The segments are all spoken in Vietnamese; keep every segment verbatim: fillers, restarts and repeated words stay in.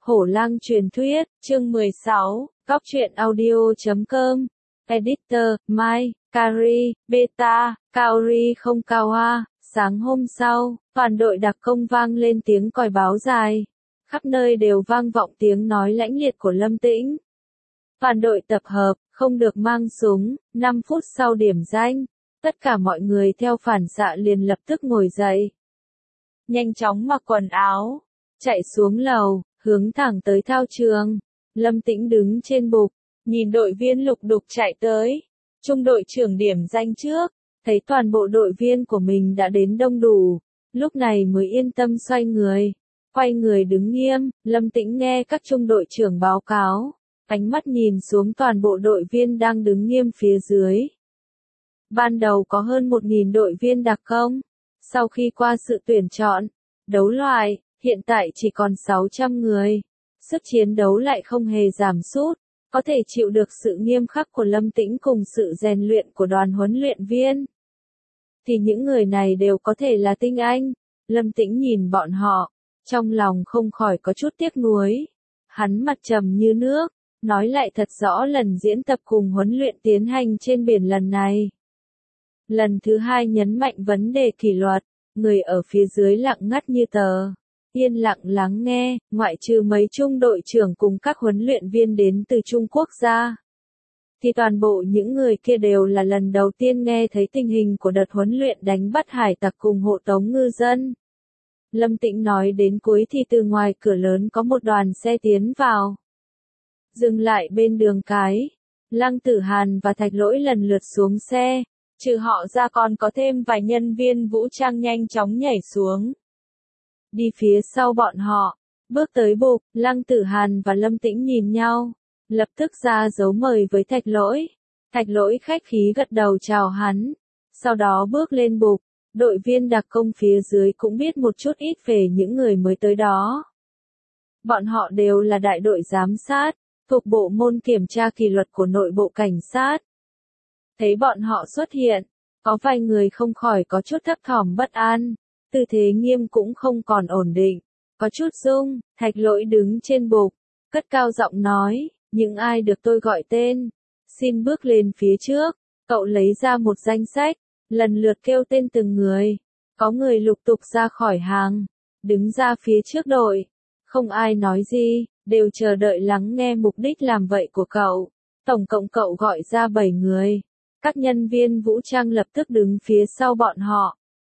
Hổ lang truyền thuyết, chương mười sáu, Cóc truyện audio chấm com, Editor, Mai, Kari, Beta, Kaori không cao hoa. Sáng hôm sau, toàn đội đặc công vang lên tiếng còi báo dài. Khắp nơi đều vang vọng tiếng nói lãnh liệt của Lâm Tĩnh. Toàn đội tập hợp, không được mang súng, năm phút sau điểm danh. Tất cả mọi người theo phản xạ liền lập tức ngồi dậy. Nhanh chóng mặc quần áo, chạy xuống lầu, hướng thẳng tới thao trường. Lâm Tĩnh đứng trên bục, nhìn đội viên lục đục chạy tới. Trung đội trưởng điểm danh trước, thấy toàn bộ đội viên của mình đã đến đông đủ, lúc này mới yên tâm xoay người. Quay người đứng nghiêm, Lâm Tĩnh nghe các trung đội trưởng báo cáo, ánh mắt nhìn xuống toàn bộ đội viên đang đứng nghiêm phía dưới. Ban đầu có hơn một nghìn đội viên đặc công, sau khi qua sự tuyển chọn, đấu loại, hiện tại chỉ còn sáu trăm người. Sức chiến đấu lại không hề giảm sút, có thể chịu được sự nghiêm khắc của Lâm Tĩnh cùng sự rèn luyện của đoàn huấn luyện viên. Thì những người này đều có thể là tinh anh. Lâm Tĩnh nhìn bọn họ, trong lòng không khỏi có chút tiếc nuối. Hắn mặt trầm như nước, nói lại thật rõ lần diễn tập cùng huấn luyện tiến hành trên biển lần này. Lần thứ hai nhấn mạnh vấn đề kỷ luật, người ở phía dưới lặng ngắt như tờ. Yên lặng lắng nghe, ngoại trừ mấy trung đội trưởng cùng các huấn luyện viên đến từ Trung Quốc ra. Thì toàn bộ những người kia đều là lần đầu tiên nghe thấy tình hình của đợt huấn luyện đánh bắt hải tặc cùng hộ tống ngư dân. Lâm Tĩnh nói đến cuối thì từ ngoài cửa lớn có một đoàn xe tiến vào. Dừng lại bên đường cái, Lăng Tử Hàn và Thạch Lỗi lần lượt xuống xe, trừ họ ra còn có thêm vài nhân viên vũ trang nhanh chóng nhảy xuống. Đi phía sau bọn họ, bước tới bục, Lăng Tử Hàn và Lâm Tĩnh nhìn nhau, lập tức ra dấu mời với Thạch Lỗi. Thạch Lỗi khách khí gật đầu chào hắn, sau đó bước lên bục. Đội viên đặc công phía dưới cũng biết một chút ít về những người mới tới đó. Bọn họ đều là đại đội giám sát, thuộc bộ môn kiểm tra kỷ luật của nội bộ cảnh sát. Thấy bọn họ xuất hiện, có vài người không khỏi có chút thấp thỏm bất an, tư thế nghiêm cũng không còn ổn định, có chút rung. Thạch Lỗi đứng trên bục, cất cao giọng nói, những ai được tôi gọi tên, xin bước lên phía trước. Cậu lấy ra một danh sách, lần lượt kêu tên từng người. Có người lục tục ra khỏi hàng, đứng ra phía trước đội. Không ai nói gì, đều chờ đợi lắng nghe mục đích làm vậy của cậu. Tổng cộng cậu gọi ra bảy người. Các nhân viên vũ trang lập tức đứng phía sau bọn họ.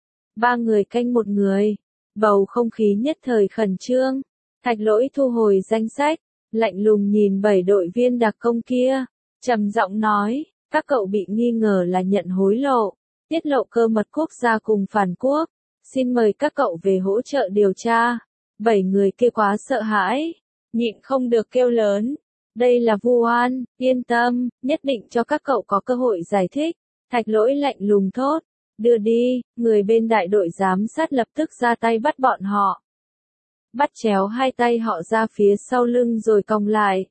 Ba người canh một người. Bầu không khí nhất thời khẩn trương. Thạch Lỗi thu hồi danh sách, lạnh lùng nhìn bảy đội viên đặc công kia, trầm giọng nói, các cậu bị nghi ngờ là nhận hối lộ, tiết lộ cơ mật quốc gia cùng phản quốc, xin mời các cậu về hỗ trợ điều tra. Bảy người kia quá sợ hãi, nhịn không được kêu lớn, đây là vu oan, yên tâm, nhất định cho các cậu có cơ hội giải thích. Thạch Lỗi lạnh lùng thốt, đưa đi. Người bên đại đội giám sát lập tức ra tay bắt bọn họ. Bắt chéo hai tay họ ra phía sau lưng rồi còng lại.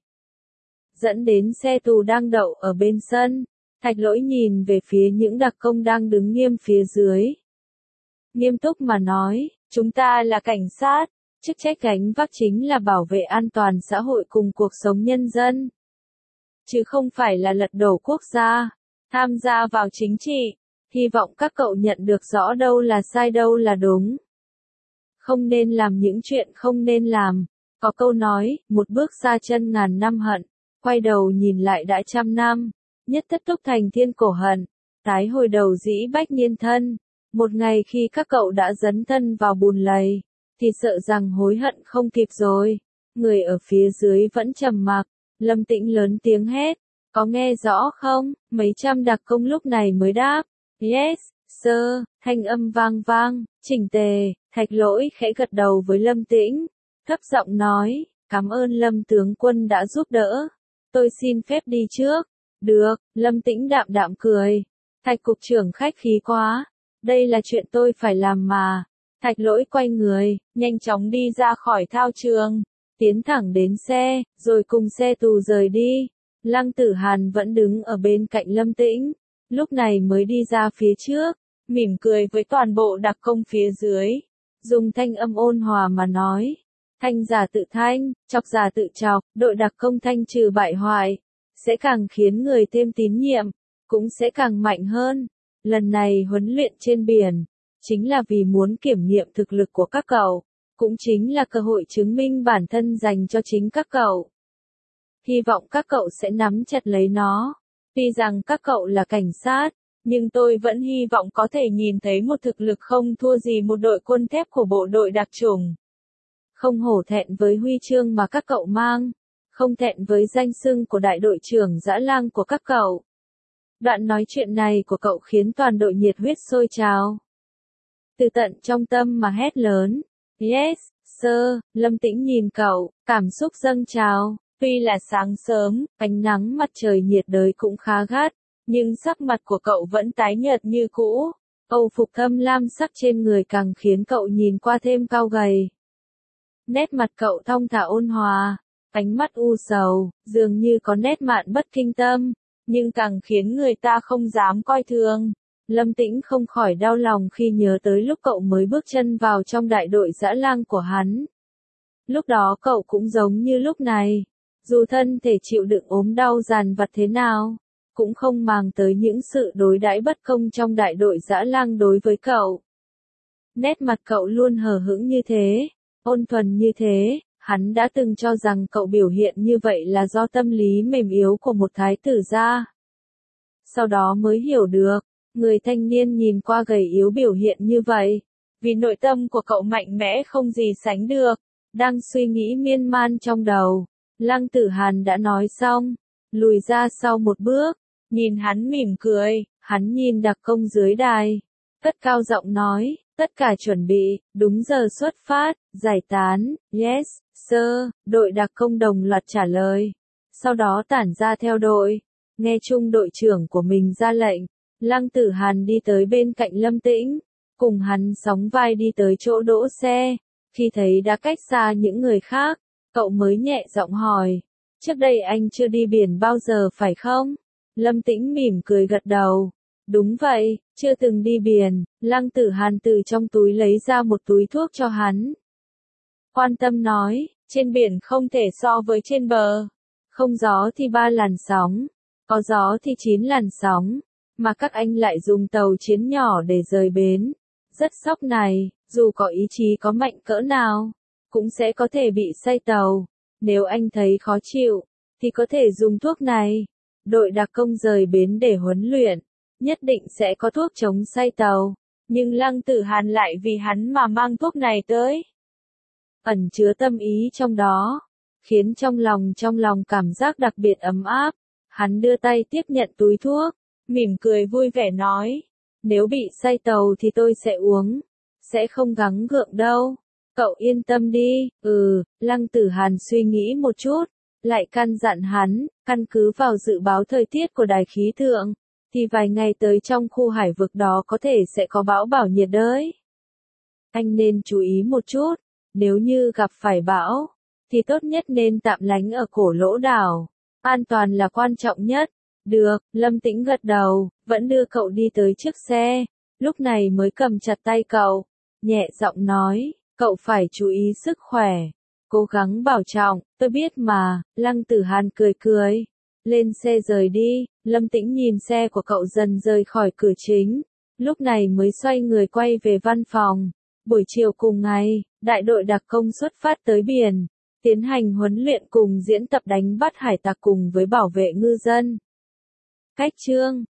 Dẫn đến xe tù đang đậu ở bên sân. Thạch Lỗi nhìn về phía những đặc công đang đứng nghiêm phía dưới. Nghiêm túc mà nói, chúng ta là cảnh sát, chức trách gánh vác chính là bảo vệ an toàn xã hội cùng cuộc sống nhân dân. Chứ không phải là lật đổ quốc gia, tham gia vào chính trị. Hy vọng các cậu nhận được rõ đâu là sai đâu là đúng. Không nên làm những chuyện không nên làm. Có câu nói, một bước xa chân ngàn năm hận, quay đầu nhìn lại đã trăm năm. Nhất tất túc thành thiên cổ hận, tái hồi đầu dĩ bách niên thân. Một ngày khi các cậu đã dấn thân vào bùn lầy, thì sợ rằng hối hận không kịp rồi. Người ở phía dưới vẫn trầm mặc. Lâm Tĩnh lớn tiếng hét, có nghe rõ không? Mấy trăm đặc công lúc này mới đáp, yes, sir. Thanh âm vang vang, chỉnh tề. Thạch Lỗi khẽ gật đầu với Lâm Tĩnh, thấp giọng nói, cảm ơn Lâm tướng quân đã giúp đỡ. Tôi xin phép đi trước. Được. Lâm Tĩnh đạm đạm cười. Thạch cục trưởng khách khí quá, đây là chuyện tôi phải làm mà. Thạch Lỗi quay người, nhanh chóng đi ra khỏi thao trường, tiến thẳng đến xe, rồi cùng xe tù rời đi. Lăng Tử Hàn vẫn đứng ở bên cạnh Lâm Tĩnh, lúc này mới đi ra phía trước, mỉm cười với toàn bộ đặc công phía dưới, dùng thanh âm ôn hòa mà nói, thanh giả tự thanh, chọc giả tự chọc, đội đặc công thanh trừ bại hoại, sẽ càng khiến người thêm tín nhiệm, cũng sẽ càng mạnh hơn. Lần này huấn luyện trên biển, chính là vì muốn kiểm nghiệm thực lực của các cậu, cũng chính là cơ hội chứng minh bản thân dành cho chính các cậu. Hy vọng các cậu sẽ nắm chặt lấy nó. Tuy rằng các cậu là cảnh sát, nhưng tôi vẫn hy vọng có thể nhìn thấy một thực lực không thua gì một đội quân thép của bộ đội đặc chủng. Không hổ thẹn với huy chương mà các cậu mang, không thẹn với danh xưng của đại đội trưởng dã lang của các cậu. Đoạn nói chuyện này của cậu khiến toàn đội nhiệt huyết sôi trào. Từ tận trong tâm mà hét lớn. Yes, sir, Lâm Tĩnh nhìn cậu, cảm xúc dâng trào. Tuy là sáng sớm, ánh nắng mặt trời nhiệt đới cũng khá gắt, nhưng sắc mặt của cậu vẫn tái nhợt như cũ. Âu phục thâm lam sắc trên người càng khiến cậu nhìn qua thêm cao gầy. Nét mặt cậu thong thả ôn hòa, ánh mắt u sầu, dường như có nét mạn bất kinh tâm, nhưng càng khiến người ta không dám coi thường. Lâm Tĩnh không khỏi đau lòng khi nhớ tới lúc cậu mới bước chân vào trong đại đội dã lang của hắn. Lúc đó cậu cũng giống như lúc này, dù thân thể chịu đựng ốm đau dằn vặt thế nào, cũng không màng tới những sự đối đãi bất công trong đại đội dã lang đối với cậu. Nét mặt cậu luôn hờ hững như thế, ôn thuần như thế, hắn đã từng cho rằng cậu biểu hiện như vậy là do tâm lý mềm yếu của một thái tử gia. Sau đó mới hiểu được, người thanh niên nhìn qua gầy yếu biểu hiện như vậy, vì nội tâm của cậu mạnh mẽ không gì sánh được. Đang suy nghĩ miên man trong đầu, Lăng Tử Hàn đã nói xong, lùi ra sau một bước, nhìn hắn mỉm cười, hắn nhìn đặc công dưới đài, cất cao giọng nói, tất cả chuẩn bị, đúng giờ xuất phát, giải tán, yes, sir, đội đặc công đồng loạt trả lời, sau đó tản ra theo đội, nghe chung đội trưởng của mình ra lệnh, Lăng Tử Hàn đi tới bên cạnh Lâm Tĩnh, cùng hắn sóng vai đi tới chỗ đỗ xe, khi thấy đã cách xa những người khác, cậu mới nhẹ giọng hỏi, trước đây anh chưa đi biển bao giờ phải không? Lâm Tĩnh mỉm cười gật đầu, đúng vậy, chưa từng đi biển. Lăng Tử Hàn từ trong túi lấy ra một túi thuốc cho hắn. Quan tâm nói, trên biển không thể so với trên bờ, không gió thì ba làn sóng, có gió thì chín làn sóng, mà các anh lại dùng tàu chiến nhỏ để rời bến. Rất sốc này, dù có ý chí có mạnh cỡ nào, cũng sẽ có thể bị say tàu. Nếu anh thấy khó chịu, thì có thể dùng thuốc này. Đội đặc công rời bến để huấn luyện, nhất định sẽ có thuốc chống say tàu. Nhưng Lăng Tử Hàn lại vì hắn mà mang thuốc này tới. Ẩn chứa tâm ý trong đó, khiến trong lòng trong lòng cảm giác đặc biệt ấm áp. Hắn đưa tay tiếp nhận túi thuốc, mỉm cười vui vẻ nói. Nếu bị say tàu thì tôi sẽ uống, sẽ không gắng gượng đâu. Cậu yên tâm đi. Ừ, Lăng Tử Hàn suy nghĩ một chút, lại căn dặn hắn, căn cứ vào dự báo thời tiết của đài khí tượng, thì vài ngày tới trong khu hải vực đó có thể sẽ có bão bão nhiệt đới. Anh nên chú ý một chút, nếu như gặp phải bão, thì tốt nhất nên tạm lánh ở cổ lỗ đảo. An toàn là quan trọng nhất. Được, Lâm Tĩnh gật đầu, vẫn đưa cậu đi tới trước xe, lúc này mới cầm chặt tay cậu, nhẹ giọng nói, cậu phải chú ý sức khỏe, cố gắng bảo trọng, tôi biết mà. Lăng Tử Hàn cười cười, lên xe rời đi. Lâm Tĩnh nhìn xe của cậu dần rời khỏi cửa chính, lúc này mới xoay người quay về văn phòng. Buổi chiều cùng ngày, đại đội đặc công xuất phát tới biển, tiến hành huấn luyện cùng diễn tập đánh bắt hải tặc cùng với bảo vệ ngư dân. Cách chương